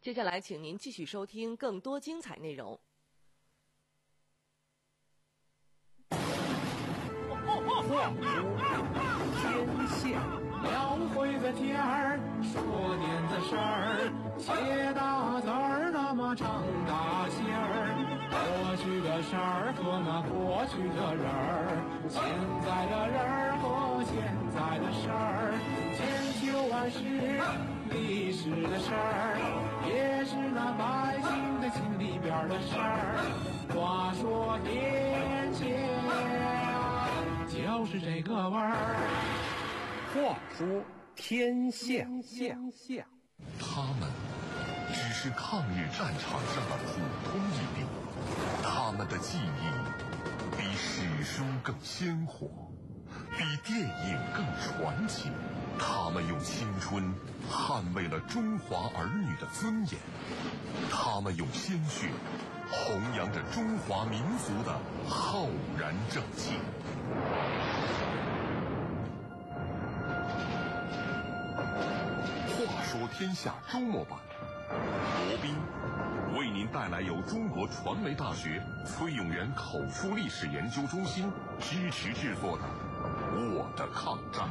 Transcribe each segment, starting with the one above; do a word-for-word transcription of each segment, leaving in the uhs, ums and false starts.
接下来请您继续收听更多精彩内容。 话说天下， 描绘的天儿，说点子事儿，写大字儿，那么唱大戏儿。过去的事儿和那过去的人儿，现在的人儿和现在的事儿，千秋万世历史的事儿，也是那百姓的心里边的事儿。话说天下，就是这个味儿。 话说天下， 他们只是抗日战场上的普通一兵，他们的记忆比史书更鲜活，比电影更传奇。他们用青春捍卫了中华儿女的尊严，他们用鲜血弘扬着中华民族的浩然正气。话说天下周末版，罗宾为您带来由中国传媒大学崔永元口述历史研究中心支持制作的《我的抗战》。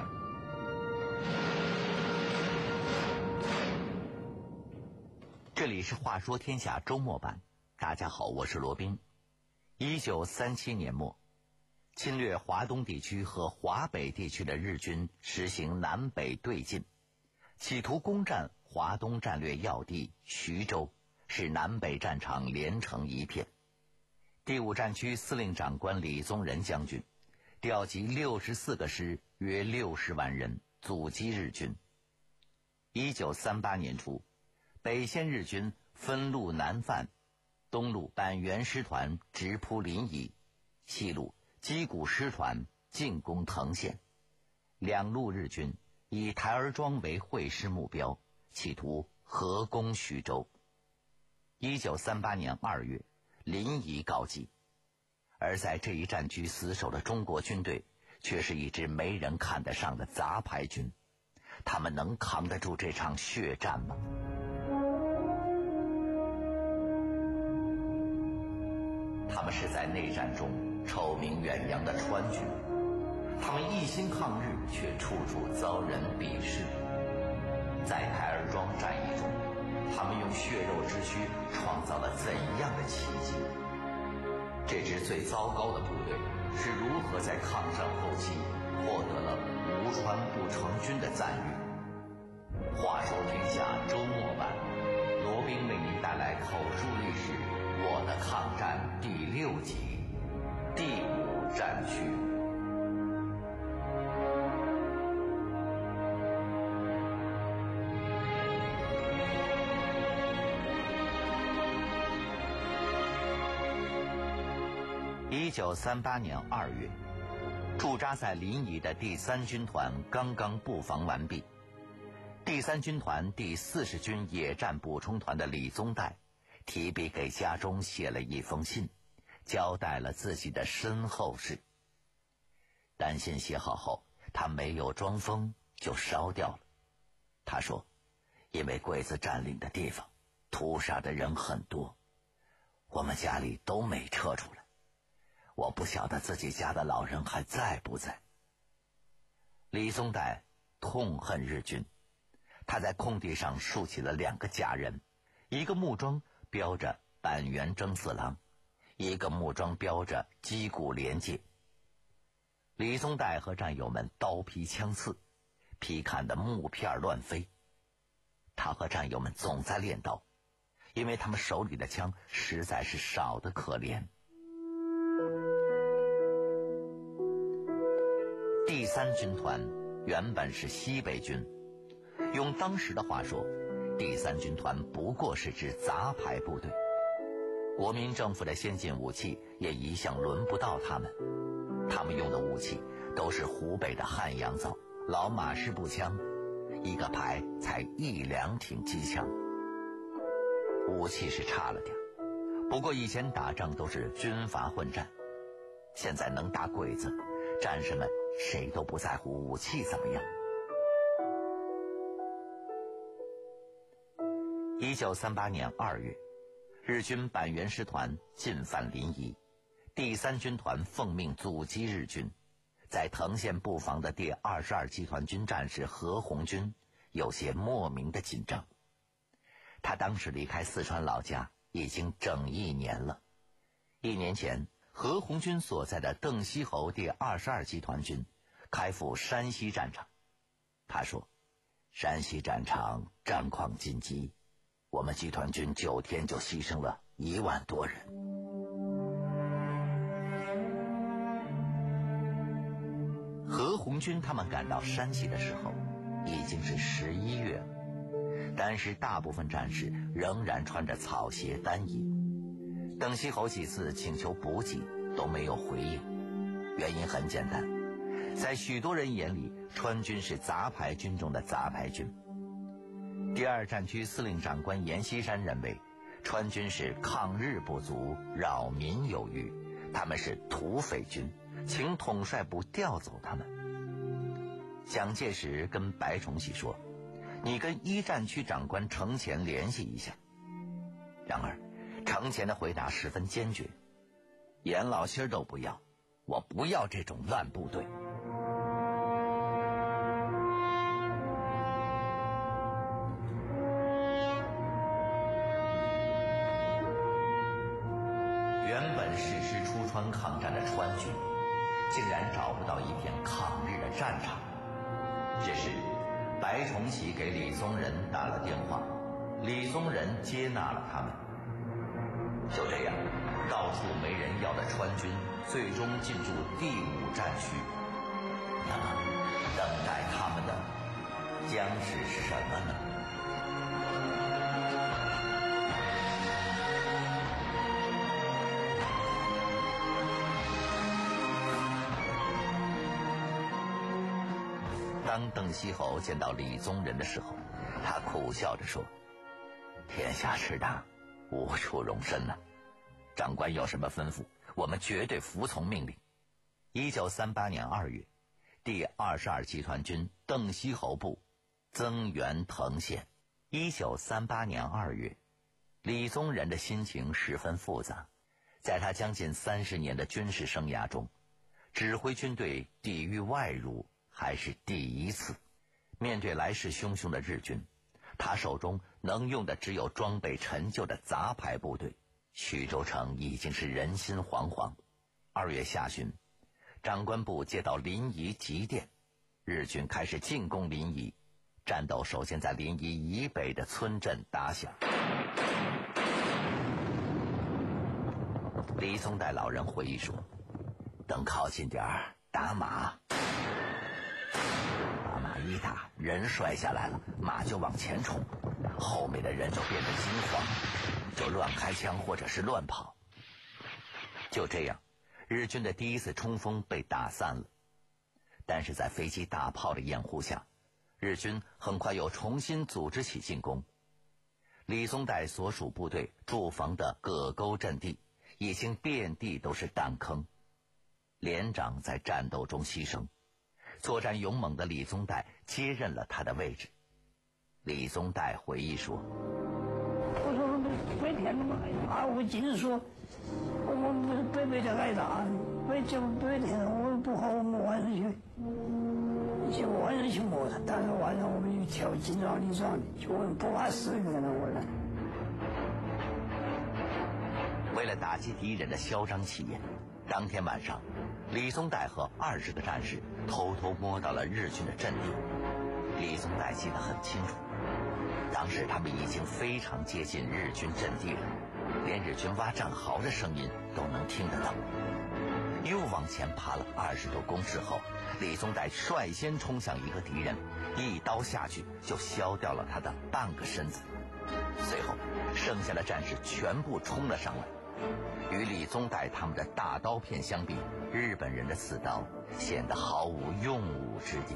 这里是话说天下周末版，大家好，我是罗宾。一九三七年末，侵略华东地区和华北地区的日军实行南北对进，企图攻占华东战略要地徐州，使南北战场连成一片。第五战区司令长官李宗仁将军调集六十四个师，约六十万人，阻击日军。一九三八年初，北线日军分路南犯，东路板垣师团直扑临沂，西路矶谷师团进攻藤县。两路日军以台儿庄为会师目标，企图合攻徐州。一九三八年二月，临沂告急。而在这一战区死守的中国军队，却是一支没人看得上的杂牌军。他们能扛得住这场血战吗？他们是在内战中臭名远扬的川军，他们一心抗日，却处处遭人鄙视。在台儿庄战役中，他们用血肉之躯创造了怎样的奇迹？这支最糟糕的部队是如何在抗战后期获得了吴川不成军的赞誉？话说天下周末版，罗宾为您带来口述历史《我的抗战》第六集，第五战区。一九三八年二月，驻扎在临沂的第三军团刚刚布防完毕。第三军团第四十军野战补充团的李宗岱提笔给家中写了一封信，交代了自己的身后事。但信写好后，他没有装疯就烧掉了。他说，因为鬼子占领的地方屠杀的人很多，我们家里都没撤出来，我不晓得自己家的老人还在不在。李宗岱痛恨日军，他在空地上竖起了两个假人，一个木桩标着板垣征四郎，一个木桩标着矶谷廉介。李宗岱和战友们刀劈枪刺，劈砍的木片乱飞。他和战友们总在练刀，因为他们手里的枪实在是少得可怜。第三军团原本是西北军，用当时的话说，第三军团不过是支杂牌部队。国民政府的先进武器也一向轮不到他们，他们用的武器都是湖北的汉阳造老马式步枪，一个排才一两挺机枪。武器是差了点，不过以前打仗都是军阀混战，现在能打鬼子，战士们谁都不在乎武器怎么样。 一九三八年二月，日军板垣师团进犯临沂，第三军团奉命阻击日军。在藤县布防的第二十二集团军战士何鸿钧有些莫名的紧张。他当时离开四川老家已经整一年了。一年前，何鸿钧所在的邓锡侯第二十二集团军开赴山西战场。他说，山西战场战况紧急，我们集团军九天就牺牲了一万多人。何鸿钧他们赶到山西的时候已经是十一月了，但是大部分战士仍然穿着草鞋单衣。邓锡侯几次请求补给都没有回应，原因很简单，在许多人眼里，川军是杂牌军中的杂牌军。第二战区司令长官阎锡山认为，川军是抗日不足，扰民有余，他们是土匪军，请统帅部调走他们。蒋介石跟白崇禧说，你跟一战区长官程潜联系一下。然而程潜的回答十分坚决，阎老心都不要，我不要这种烂部队。原本誓师出川抗战的川军，竟然找不到一片抗日的战场。这时，白崇禧给李宗仁打了电话，李宗仁接纳了他们。就这样，到处没人要的川军最终进驻第五战区。那么，等待他们的将是什么呢？当邓锡侯见到李宗仁的时候，他苦笑着说，天下之大，无处容身呐、啊！长官有什么吩咐，我们绝对服从命令。一九三八年二月，第二十二集团军邓锡侯部增援藤县。一九三八年二月，李宗仁的心情十分复杂。在他将近三十年的军事生涯中，指挥军队抵御外辱还是第一次。面对来势汹汹的日军，他手中能用的只有装备陈旧的杂牌部队。徐州城已经是人心惶惶。二月下旬，长官部接到临沂急电，日军开始进攻临沂，战斗首先在临沂以北的村镇打响。李宗岱老人回忆说，等靠近点儿打马，把马一打，人摔下来了，马就往前冲，后面的人就变得惊慌，就乱开枪或者是乱跑。就这样，日军的第一次冲锋被打散了。但是在飞机大炮的掩护下，日军很快又重新组织起进攻。李宗岱所属部队驻防的葛沟阵地已经遍地都是弹坑，连长在战斗中牺牲，作战勇猛的李宗岱接任了他的位置。李宗岱回忆说， 我说白天嘛，啊，我尽说，我们白白天挨打，白天白天我不好，我们晚上去，就晚上去摸他，但是晚上我们就跳紧张的上的，就不怕死的那我呢。 为了打击敌人的嚣张气焰，当天晚上，李宗岱和二十个战士偷偷摸到了日军的阵地。李宗岱记得很清楚，当时他们已经非常接近日军阵地了，连日军挖战壕的声音都能听得到。又往前爬了二十多公尺后，李宗岱率先冲向一个敌人，一刀下去就削掉了他的半个身子。随后，剩下的战士全部冲了上来。与李宗岱他们的大刀片相比，日本人的刺刀显得毫无用武之地。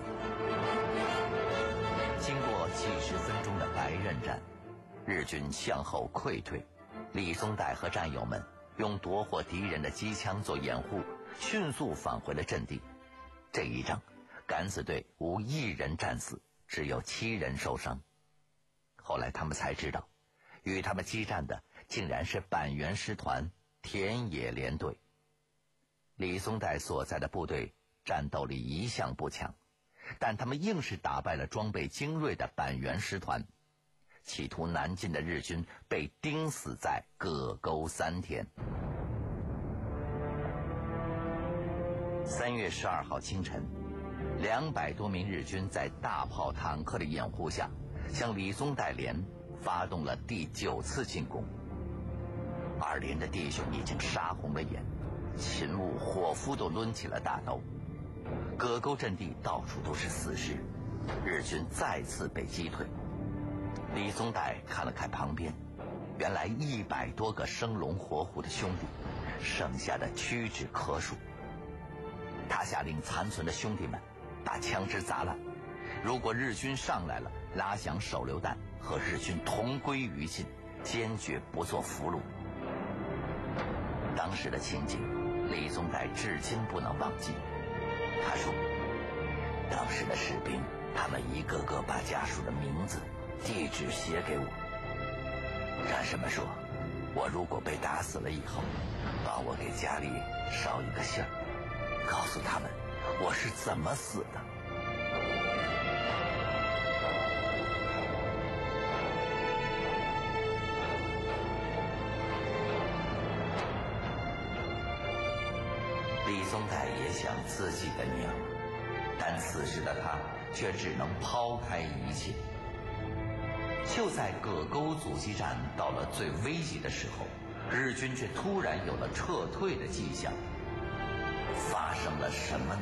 经过几十分钟的白刃战，日军向后溃退，李宗岱和战友们用夺获敌人的机枪做掩护，迅速返回了阵地。这一仗，敢死队无一人战死，只有七人受伤。后来他们才知道， 与他们激战的竟然是板垣师团田野联队。李松岱所在的部队战斗力一向不强，但他们硬是打败了装备精锐的板垣师团，企图南进的日军被钉死在葛沟三天。三月十二号清晨，两百多名日军在大炮坦克的掩护下，向李松岱连发动了第九次进攻。二连的弟兄已经杀红了眼，勤务伙夫都抡起了大刀。葛沟阵地到处都是死尸，日军再次被击退。李松岱看了看旁边，原来一百多个生龙活虎的兄弟，剩下的屈指可数。他下令残存的兄弟们把枪支砸烂，如果日军上来了，拉响手榴弹，和日军同归于尽，坚决不做俘虏。当时的情景，李松岱至今不能忘记。他说，当时的士兵，他们一个个把家属的名字、地址写给我。战士们说，我如果被打死了以后，帮我给家里捎一个信儿，告诉他们我是怎么死的。李松岱也想自己的娘，但此时的他却只能抛开一切。就在葛沟阻击战到了最危急的时候，日军却突然有了撤退的迹象。发生了什么呢？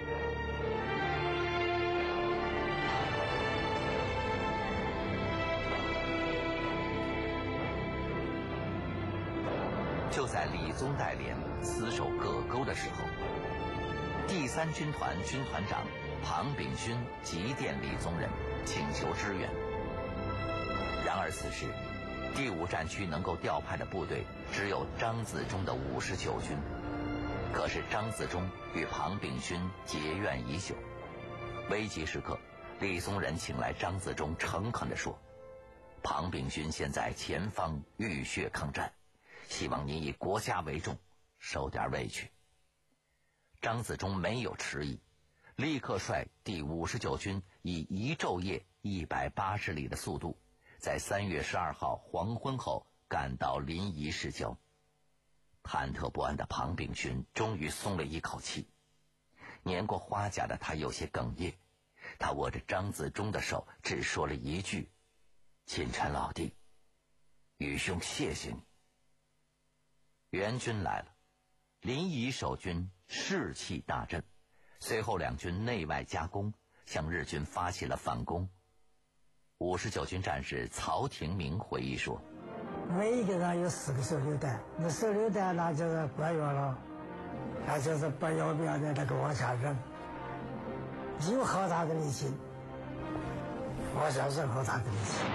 就在李宗岱连死守葛沟的时候，第三军团军团长庞炳勋急电李宗仁，请求支援。然而此时，第五战区能够调派的部队只有张自忠的五十九军。可是张自忠与庞炳勋结怨已久，危急时刻，李宗仁请来张自忠，诚恳地说：“庞炳勋现在前方浴血抗战，希望你以国家为重，受点委屈。”张自忠没有迟疑，立刻率第五十九军以一昼夜一百八十里的速度，在三月十二号黄昏后赶到临沂市郊。忐忑不安的庞炳勋终于松了一口气，年过花甲的他有些哽咽，他握着张自忠的手，只说了一句：“钦差老弟，余兄谢谢你。”援军来了，临沂守军士气大振，随后两军内外夹攻，向日军发起了反攻。五十九军战士曹廷明回忆说：“ 每一个人有四个手榴弹，那手榴弹那就是管用了，那就是不要命的那个往下扔，有好大的力气，往下扔好大的力气。”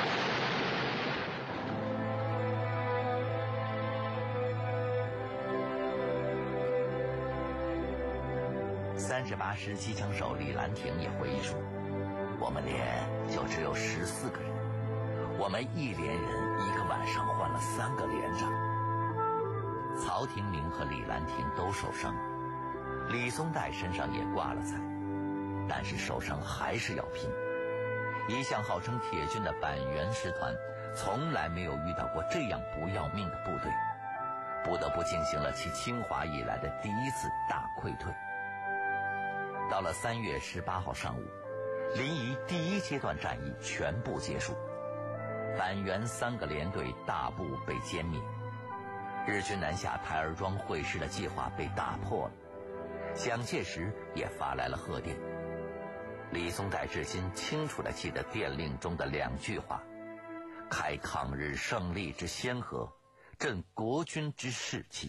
三十八师机枪手李兰亭也回忆说：“我们连就只有十四个人，我们一连人一个晚上换了三个连长。”曹廷明和李兰亭都受伤，李宗岱身上也挂了彩，但是受伤还是要拼。一向号称铁军的板垣师团，从来没有遇到过这样不要命的部队，不得不进行了其侵华以来的第一次大溃退。到了三月十八号上午，临沂第一阶段战役全部结束，板垣三个连队大部被歼灭，日军南下台儿庄会师的计划被打破了。蒋介石也发来了贺电。李宗岱至今清楚地记得电令中的两句话：“开抗日胜利之先河，振国军之士气。”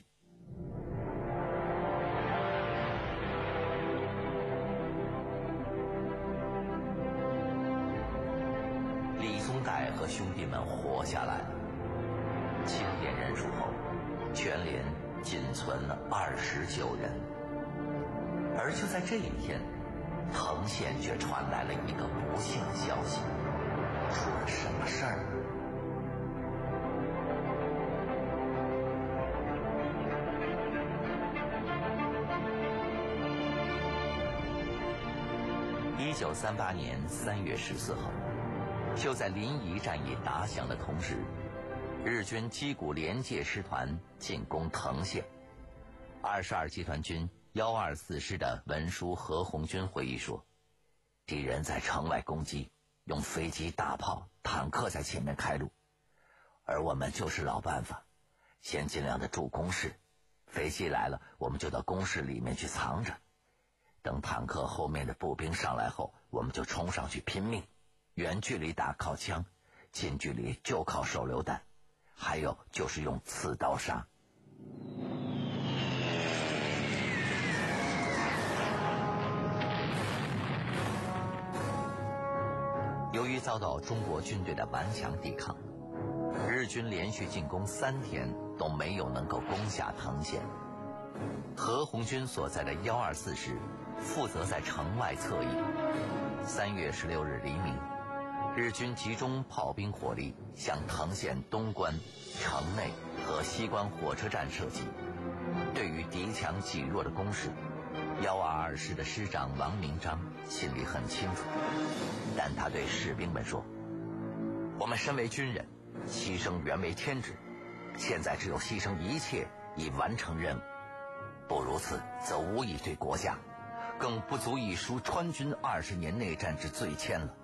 李宗岱和兄弟们活下来了。清点人数后，全连仅存了二十九人。而就在这一天，藤县却传来了一个不幸的消息。出了什么事儿呢？ 九三八年三月十四号，就在临沂战役打响的同时，日军矶谷联界师团进攻藤县。二十二集团军一二四师的文书何鸿钧回忆说，敌人在城外攻击，用飞机、大炮、坦克在前面开路，而我们就是老办法，先尽量的驻工事，飞机来了我们就到工事里面去藏着，等坦克后面的步兵上来后，我们就冲上去拼命，远距离打靠枪，近距离就靠手榴弹，还有就是用刺刀杀。由于遭到中国军队的顽强抵抗，日军连续进攻三天都没有能够攻下藤县。何鸿钧所在的一二四师负责在城外侧翼。三月十六日黎明，日军集中炮兵火力向藤县东关、城内和西关火车站射击。对于敌强己弱的攻势，一二二师的师长王明章心里很清楚，但他对士兵们说，我们身为军人，牺牲原为天职，现在只有牺牲一切以完成任务，不如此则无以对国家，更不足以赎川军二十年内战之罪愆了。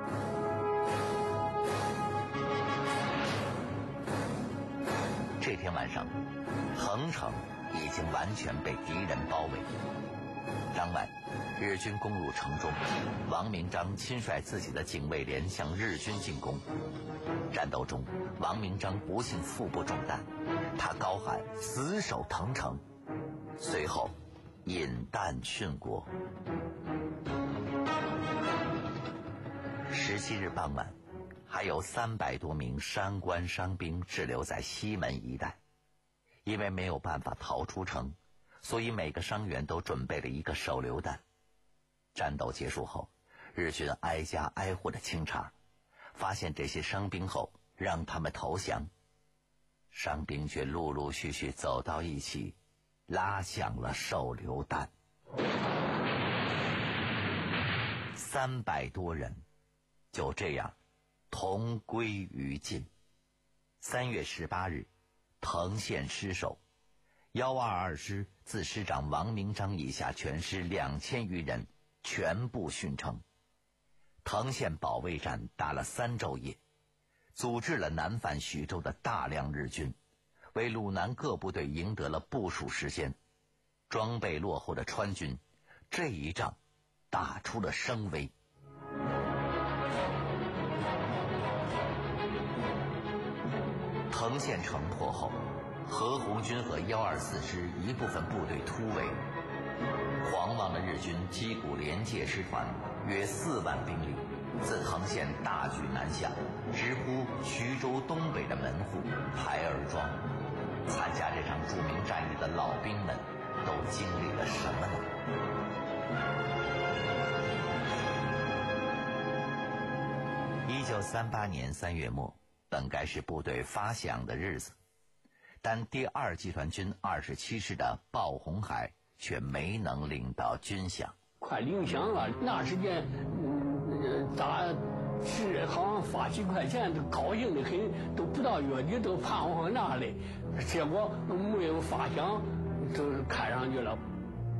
这天晚上，藤城已经完全被敌人包围。当晚，日军攻入城中，王明章亲率自己的警卫连向日军进攻。战斗中，王明章不幸腹部中弹，他高喊死守藤城，随后饮弹殉国。十七日傍晚，还有三百多名山关伤兵滞留在西门一带，因为没有办法逃出城，所以每个伤员都准备了一个手榴弹。战斗结束后，日军挨家挨户的清查，发现这些伤兵后，让他们投降。伤兵却陆陆续续走到一起，拉响了手榴弹。三百多人就这样同归于尽。三月十八日，藤县失守，一二二师自师长王明章以下全师两千余人全部殉城。藤县保卫战打了三昼夜，组织了南犯徐州的大量日军，为鲁南各部队赢得了部署时间。装备落后的川军，这一仗打出了声威。藤县城破后，何鸿钧和一二四师一部分部队突围，狂妄的日军矶谷联界师团约四万兵力自藤县大举南下，直扑徐州东北的门户台儿庄。参加这场著名战役的老兵们都经历了什么呢？一九三八年三月末，本该是部队发饷的日子，但第二集团军二十七师的鲍洪海却没能领到军饷。 快领饷了，那时间，嗯，咋是好像发几块钱，都高兴的很，都不到月底都盼望那里，结果没有发饷，都看上去了。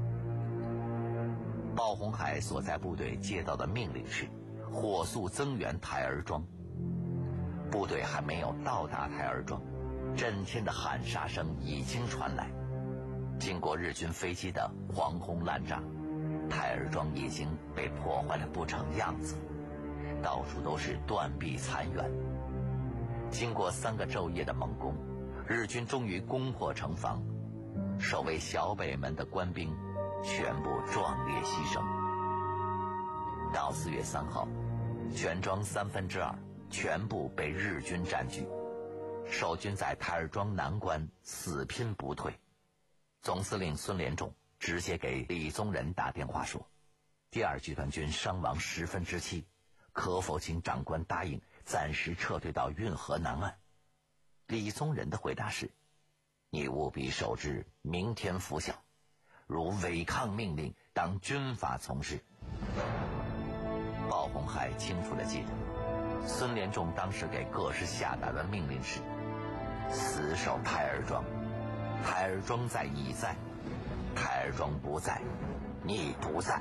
鲍洪海所在部队接到的命令是火速增援台儿庄。部队还没有到达台儿庄，震天的喊杀声已经传来。经过日军飞机的狂轰滥炸，台儿庄已经被破坏得不成样子，到处都是断壁残垣。经过三个昼夜的猛攻，日军终于攻破城防，守卫小北门的官兵全部壮烈牺牲。到四月三号，全庄三分之二全部被日军占据，守军在台儿庄南关死拼不退。总司令孙连仲直接给李宗仁打电话说，第二集团军伤亡十分之七，可否请长官答应暂时撤退到运河南岸？李宗仁的回答是，你务必守之，明天拂晓，如违抗命令，当军法从事。 鲍洪海清楚地记得，孙连仲当时给各师下达的命令是：死守台儿庄，台儿庄在你在，台儿庄不在你不在。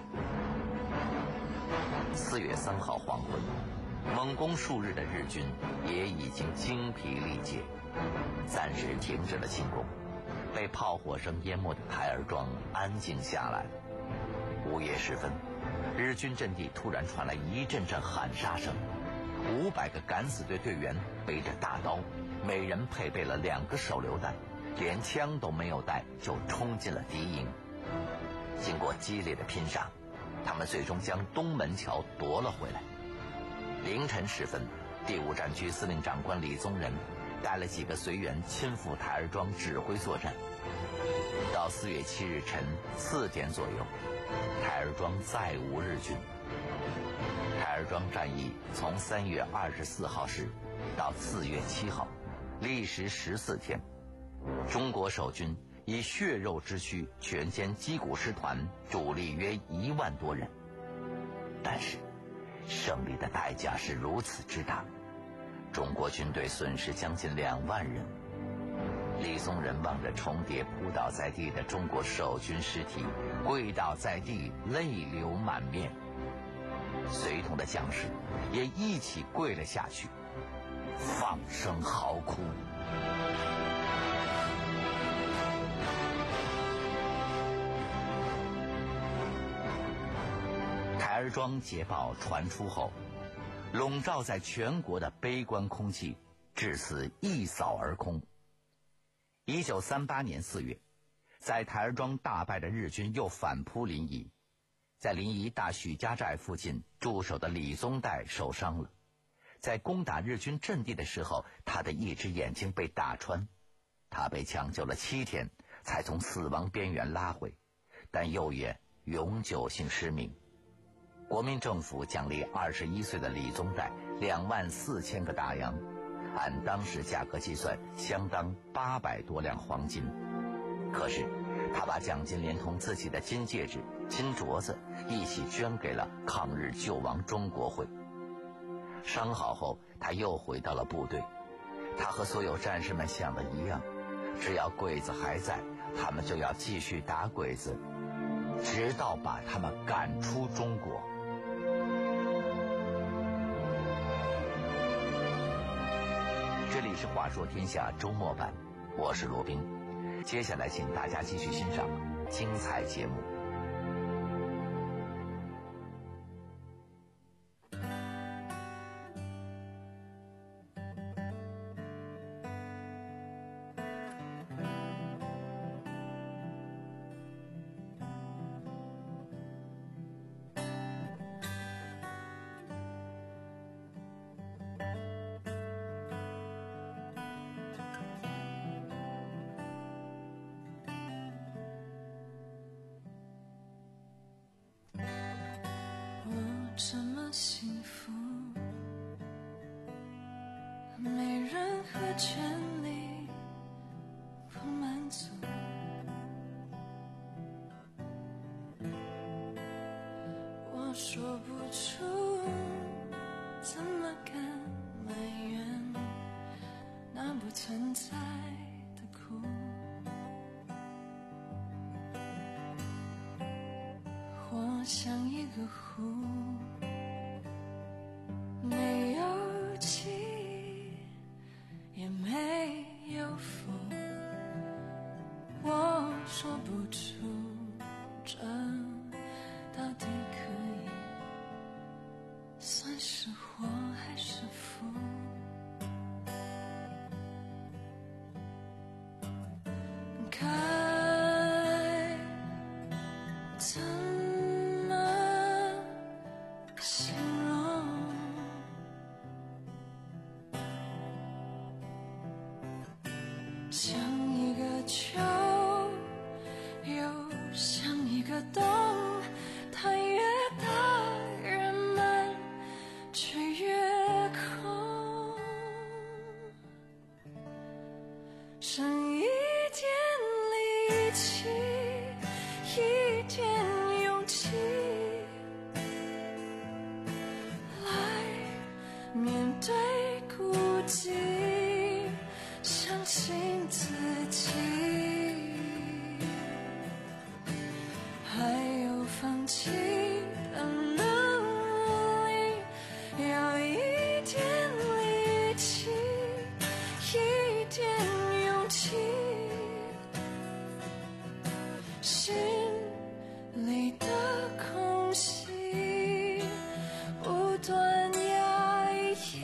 四月三号黄昏，猛攻数日的日军也已经精疲力竭，暂时停止了进攻。被炮火声淹没的台儿庄安静下来。午夜时分，日军阵地突然传来一阵阵喊杀声，五百个敢死队队员背着大刀，每人配备了两个手榴弹，连枪都没有带就冲进了敌营。经过激烈的拼杀，他们最终将东门桥夺了回来。凌晨时分，第五战区司令长官李宗仁带了几个随员亲赴台儿庄指挥作战。到四月七日晨四点左右，台儿庄再无日军。台儿庄战役从三月二十四号时到四月七号，历时十四天。中国守军以血肉之躯全歼矶谷师团，主力约一万多人。但是胜利的代价是如此之大，中国军队损失将近两万人。李宗仁望着重叠扑倒在地的中国守军尸体，跪倒在地，泪流满面。随同的将士也一起跪了下去，放声嚎哭。台儿庄捷报传出后，笼罩在全国的悲观空气至此一扫而空。一九三八年四月，在台儿庄大败的日军又反扑临沂，在临沂大许家寨附近驻守的李宗岱受伤了，在攻打日军阵地的时候，他的一只眼睛被打穿，他被抢救了七天，才从死亡边缘拉回，但右眼永久性失明。国民政府奖励二十一岁的李宗岱两万四千个大洋，按当时价格计算，相当八百多两黄金。可是他把奖金连同自己的金戒指、金镯子一起捐给了抗日救亡中国会。伤好后，他又回到了部队。他和所有战士们想的一样，只要鬼子还在，他们就要继续打鬼子，直到把他们赶出中国。这里是话说天下周末版，我是罗宾。接下来请大家继续欣赏精彩节目。 这么幸福，没任何权利不满足，我说不出怎么敢埋怨那不存在的苦。我像一个湖，没有起也没有伏，我说不出这到底可以算是祸还是福。该怎么形容？像一个球，又像一个洞，它越大，人们却越空。剩一点力气，一点勇气， 放弃的能力，要一点力气，一点勇气，心里的空隙不断压抑，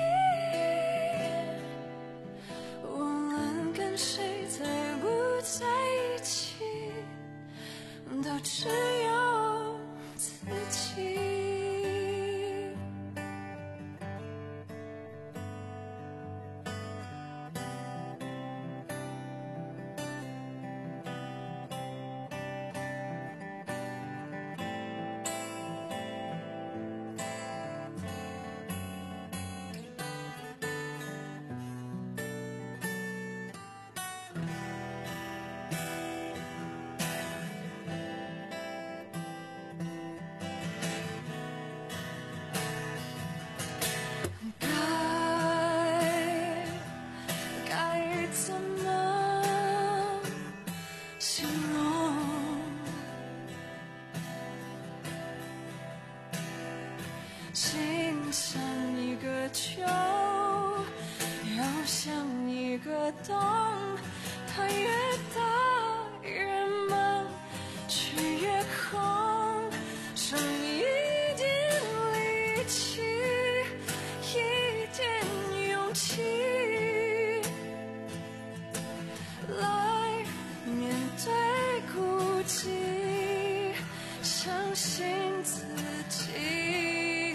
无论跟谁在不在一起，都只有自己。心像一个球，又像一个洞，它越大越满，却越空，剩一点力气，一点勇气，来面对孤寂，相信自己，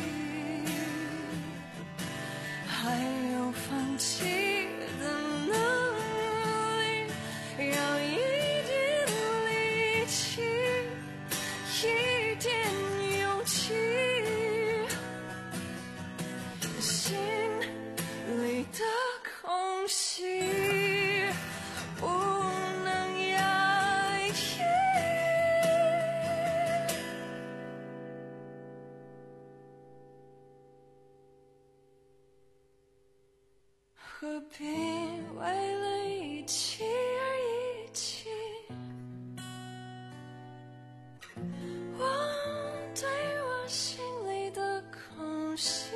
还有放弃的能力，要一点力气，一点勇气，心里的空隙不能压抑。何必为了一起而一起？我对我心里的空隙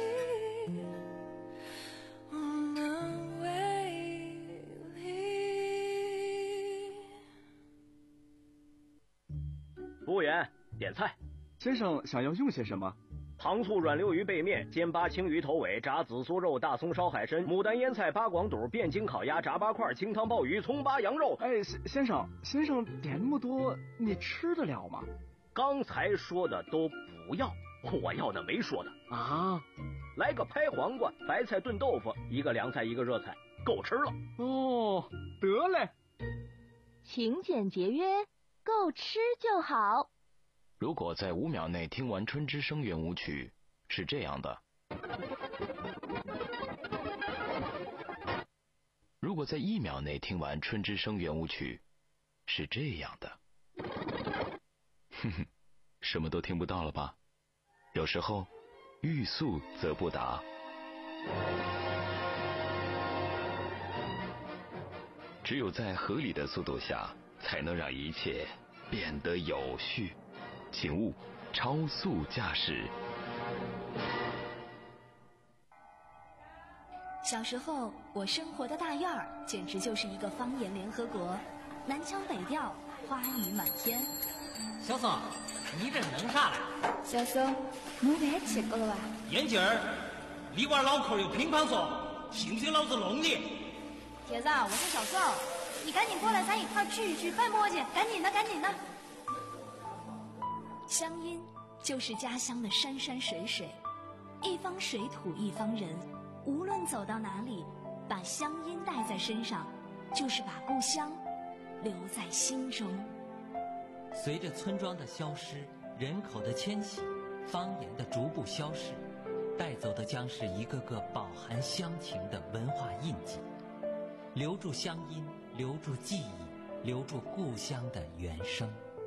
无能为力。 服务员，点菜。 先生想要用些什么？ 糖醋软溜鱼背面、煎八青鱼头尾、炸紫苏肉、大葱烧海参、牡丹腌菜、八广肚、汴京烤鸭、炸八块、清汤鲍鱼、葱八羊肉。 哎，先生，先生点那么多，你吃得了吗？ 刚才说的都不要，我要的没说的啊。 来个拍黄瓜、白菜炖豆腐，一个凉菜，一个热菜，够吃了。 哦，得嘞。 勤俭节约，够吃就好。 如果在五秒内听完《春之声》圆舞曲，是这样的；如果在一秒内听完《春之声》圆舞曲，是这样的。哼哼，什么都听不到了吧？有时候，欲速则不达。只有在合理的速度下，才能让一切变得有序。请勿超速驾驶。 小时候，我生活的大院儿简直就是一个方言联合国，南腔北调，花语满天。 小宋，你这弄啥嘞？ 小宋，侬别吃过了吧？ 眼镜儿，你玩脑壳有乒乓球，信不信老子弄你？ 铁子，我是小宋，你赶紧过来，咱一块聚一聚，办磨去，赶紧的，赶紧的。 乡音就是家乡的山山水水，一方水土一方人，无论走到哪里，把乡音带在身上，就是把故乡留在心中。 随着村庄的消失，人口的迁徙，方言的逐步消逝，带走的将是一个个饱含乡情的文化印记。留住乡音，留住记忆，留住故乡的原声。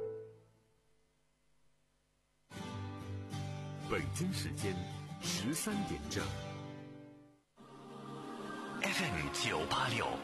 北京时间十三点整 ，F M 九八六。